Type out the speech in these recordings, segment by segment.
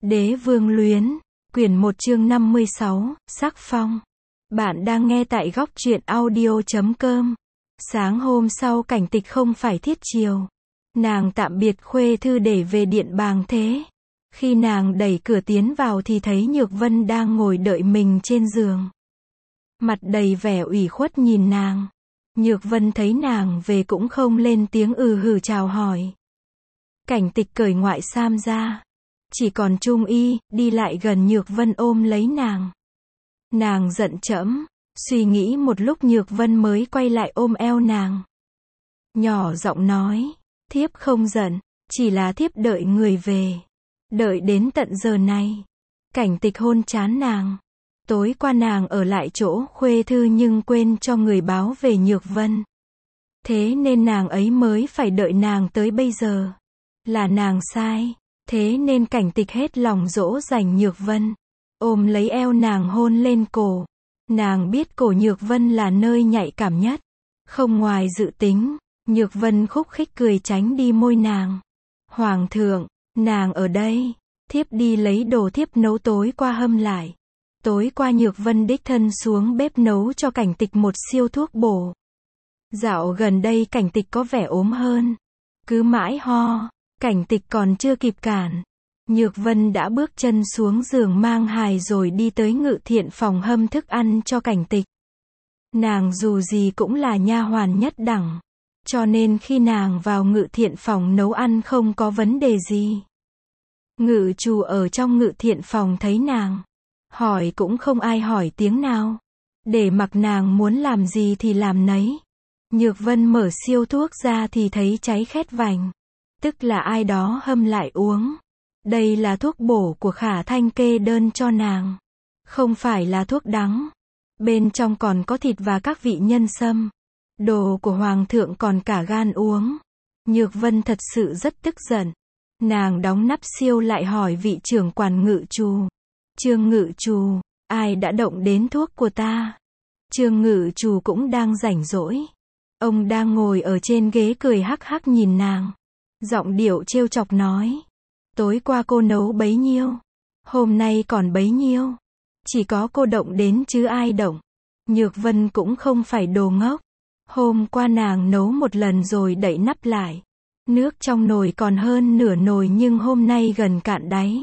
Đế vương luyến, quyển 1 chương 56, sắc phong. Bạn đang nghe tại góc truyện audio.com. Sáng hôm sau Cảnh Tịch không phải thiết chiều. Nàng tạm biệt Khuê Thư để về Điện Bàng Thế. Khi nàng đẩy cửa tiến vào thì thấy Nhược Vân đang ngồi đợi mình trên giường. Mặt đầy vẻ ủy khuất nhìn nàng. Nhược Vân thấy nàng về cũng không lên tiếng hừ chào hỏi. Cảnh Tịch cởi ngoại sam ra. Chỉ còn trung y, đi lại gần Nhược Vân ôm lấy nàng. Nàng giận chẫm, suy nghĩ một lúc Nhược Vân mới quay lại ôm eo nàng. Nhỏ giọng nói, thiếp không giận, chỉ là thiếp đợi người về. Đợi đến tận giờ này. Cảnh Tịch hôn trán nàng. Tối qua nàng ở lại chỗ Khuê Thư nhưng quên cho người báo về Nhược Vân. Thế nên nàng ấy mới phải đợi nàng tới bây giờ. Là nàng sai. Thế nên Cảnh Tịch hết lòng dỗ dành Nhược Vân. Ôm lấy eo nàng hôn lên cổ. Nàng biết cổ Nhược Vân là nơi nhạy cảm nhất. Không ngoài dự tính, Nhược Vân khúc khích cười tránh đi môi nàng. Hoàng thượng, nàng ở đây. Thiếp đi lấy đồ thiếp nấu tối qua hâm lại. Tối qua Nhược Vân đích thân xuống bếp nấu cho Cảnh Tịch một siêu thuốc bổ. Dạo gần đây Cảnh Tịch có vẻ ốm hơn. Cứ mãi ho. Cảnh Tịch còn chưa kịp cản. Nhược Vân đã bước chân xuống giường mang hài rồi đi tới Ngự Thiện phòng hâm thức ăn cho Cảnh Tịch. Nàng dù gì cũng là nha hoàn nhất đẳng. Cho nên khi nàng vào Ngự Thiện phòng nấu ăn không có vấn đề gì. Ngự chủ ở trong Ngự Thiện phòng thấy nàng. Hỏi cũng không ai hỏi tiếng nào. Để mặc nàng muốn làm gì thì làm nấy. Nhược Vân mở siêu thuốc ra thì thấy cháy khét vành. Tức là ai đó hâm lại uống. Đây là thuốc bổ của Khả Thanh kê đơn cho nàng. Không phải là thuốc đắng. Bên trong còn có thịt và các vị nhân sâm. Đồ của Hoàng thượng còn cả gan uống. Nhược Vân thật sự rất tức giận. Nàng đóng nắp siêu lại hỏi vị trưởng quản Ngự trù. Trương Ngự trù, ai đã động đến thuốc của ta? Trương Ngự trù cũng đang rảnh rỗi. Ông đang ngồi ở trên ghế cười hắc hắc nhìn nàng. Giọng điệu trêu chọc nói. Tối qua cô nấu bấy nhiêu. Hôm nay còn bấy nhiêu. Chỉ có cô động đến chứ ai động. Nhược Vân cũng không phải đồ ngốc. Hôm qua nàng nấu một lần rồi đậy nắp lại. Nước trong nồi còn hơn nửa nồi nhưng hôm nay gần cạn đáy.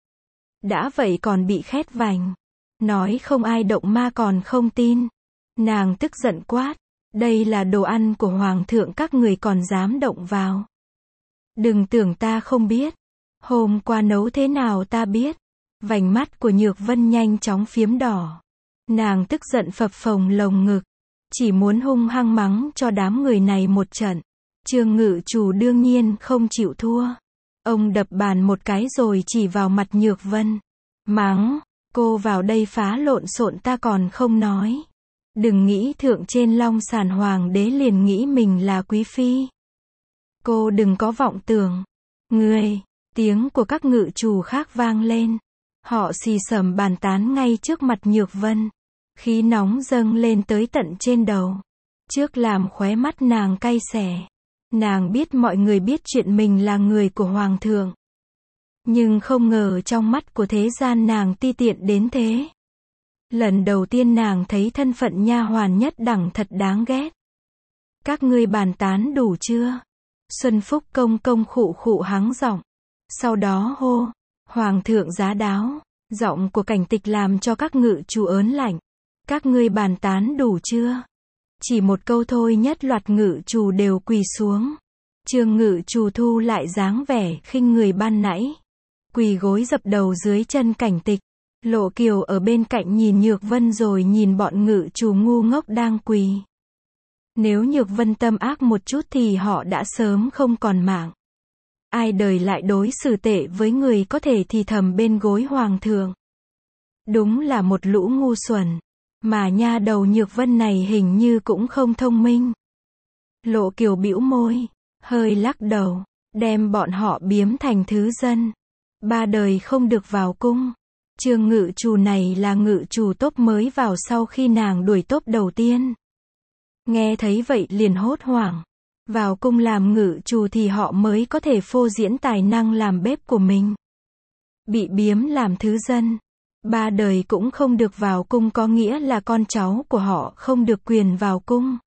Đã vậy còn bị khét vành. Nói không ai động ma còn không tin. Nàng tức giận quát. Đây là đồ ăn của Hoàng thượng các người còn dám động vào. Đừng tưởng ta không biết. Hôm qua nấu thế nào ta biết. Vành mắt của Nhược Vân nhanh chóng phiếm đỏ. Nàng tức giận phập phồng lồng ngực. Chỉ muốn hung hăng mắng cho đám người này một trận. Trương Ngự trù đương nhiên không chịu thua. Ông đập bàn một cái rồi chỉ vào mặt Nhược Vân. Mắng, cô vào đây phá lộn xộn ta còn không nói. Đừng nghĩ thượng trên long sàn hoàng đế liền nghĩ mình là quý phi. Cô đừng có vọng tưởng. Người, tiếng của các ngự trù khác vang lên. Họ xì xầm bàn tán ngay trước mặt Nhược Vân. Khí nóng dâng lên tới tận trên đầu. Trước làm khóe mắt nàng cay xè. Nàng biết mọi người biết chuyện mình là người của Hoàng thượng. Nhưng không ngờ trong mắt của thế gian nàng ti tiện đến thế. Lần đầu tiên nàng thấy thân phận nha hoàn nhất đẳng thật đáng ghét. Các ngươi bàn tán đủ chưa? Xuân Phúc công công khụ khụ hắng giọng. Sau đó hô, Hoàng thượng giá đáo. Giọng của Cảnh Tịch làm cho các ngự chủ ớn lạnh. Các ngươi bàn tán đủ chưa? Chỉ một câu thôi nhất loạt ngự trù đều quỳ xuống. Trương Ngự trù thu lại dáng vẻ khinh người ban nãy. Quỳ gối dập đầu dưới chân Cảnh Tịch. Lộ Kiều ở bên cạnh nhìn Nhược Vân rồi nhìn bọn ngự trù ngu ngốc đang quỳ. Nếu Nhược Vân tâm ác một chút thì họ đã sớm không còn mạng. Ai đời lại đối xử tệ với người có thể thì thầm bên gối Hoàng thượng. Đúng là một lũ ngu xuẩn. Mà nha đầu Nhược Vân này hình như cũng không thông minh. Lộ Kiều bĩu môi, hơi lắc đầu, đem bọn họ biếm thành thứ dân. Ba đời không được vào cung. Trương Ngự trù này là ngự trù tốt mới vào sau khi nàng đuổi tốt đầu tiên. Nghe thấy vậy liền hốt hoảng. Vào cung làm ngự trù thì họ mới có thể phô diễn tài năng làm bếp của mình. bị biếm làm thứ dân. Ba đời cũng không được vào cung có nghĩa là con cháu của họ không được quyền vào cung.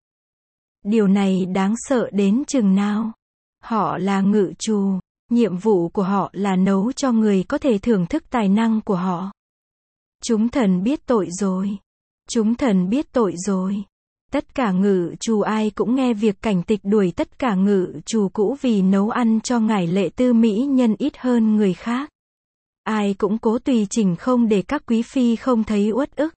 Điều này đáng sợ đến chừng nào? Họ là ngự trù, nhiệm vụ của họ là nấu cho người có thể thưởng thức tài năng của họ. Chúng thần biết tội rồi. Chúng thần biết tội rồi. Tất cả ngự trù ai cũng nghe việc Cảnh Tịch đuổi tất cả ngự trù cũ vì nấu ăn cho ngải Lệ Tư mỹ nhân ít hơn người khác. Ai cũng cố tùy chỉnh không để các quý phi không thấy uất ức.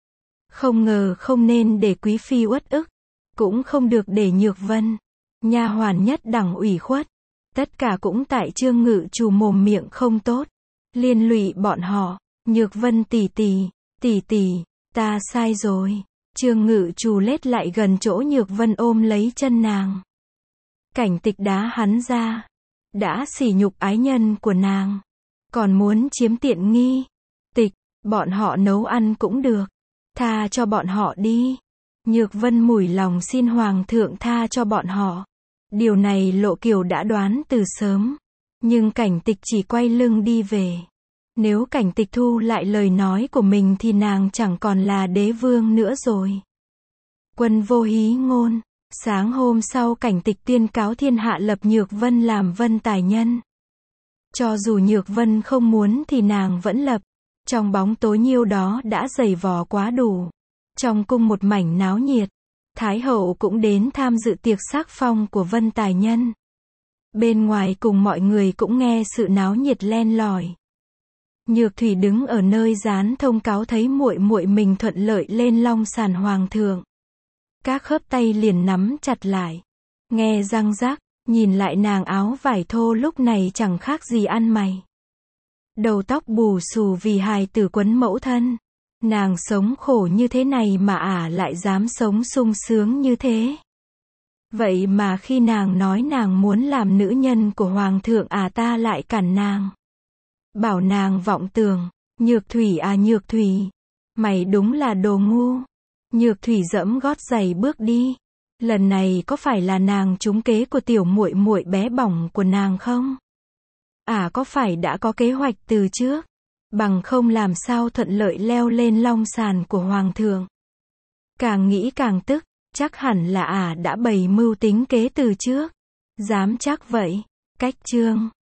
Không ngờ không nên để quý phi uất ức, cũng không được để Nhược Vân, nha hoàn nhất đẳng ủy khuất. Tất cả cũng tại Trương ngự trù mồm miệng không tốt, liên lụy bọn họ. Nhược Vân tỷ tỷ, ta sai rồi. Trương ngự trù lết lại gần chỗ Nhược Vân ôm lấy chân nàng. Cảnh Tịch đá hắn ra, đã sỉ nhục ái nhân của nàng, còn muốn chiếm tiện nghi. Tịch, bọn họ nấu ăn cũng được, tha cho bọn họ đi. Nhược Vân mủi lòng xin hoàng thượng tha cho bọn họ. Điều này Lộ Kiều đã đoán từ sớm, nhưng Cảnh Tịch chỉ quay lưng đi về. Nếu Cảnh Tịch thu lại lời nói của mình thì nàng chẳng còn là đế vương nữa rồi. Quân vô hí ngôn. Sáng hôm sau Cảnh Tịch tuyên cáo thiên hạ lập Nhược Vân làm vân tài nhân. Cho dù Nhược Vân không muốn thì nàng vẫn lập. Trong bóng tối nhiêu đó đã dày vò quá đủ. Trong cung một mảnh náo nhiệt. Thái hậu cũng đến tham dự tiệc sắc phong của vân tài nhân. Bên ngoài cùng mọi người cũng nghe sự náo nhiệt len lỏi. Nhược Thủy đứng ở nơi dán thông cáo thấy muội muội mình thuận lợi lên long sàn hoàng thượng. Các khớp tay liền nắm chặt lại. Nghe răng rắc, nhìn lại nàng áo vải thô lúc này chẳng khác gì ăn mày. Đầu tóc bù xù vì hài tử quấn mẫu thân. Nàng sống khổ như thế này mà lại dám sống sung sướng như thế. Vậy mà khi nàng nói nàng muốn làm nữ nhân của hoàng thượng ta lại cản nàng. Bảo nàng vọng tưởng. Nhược Thủy Nhược Thủy, mày đúng là đồ ngu. Nhược Thủy giẫm gót giày bước đi. Lần này có phải là nàng trúng kế của tiểu muội muội bé bỏng của nàng không? Có phải đã có kế hoạch từ trước? Bằng không làm sao thuận lợi leo lên long sàn của hoàng thượng. Càng nghĩ càng tức, chắc hẳn là đã bày mưu tính kế từ trước. Dám chắc vậy. Cách chương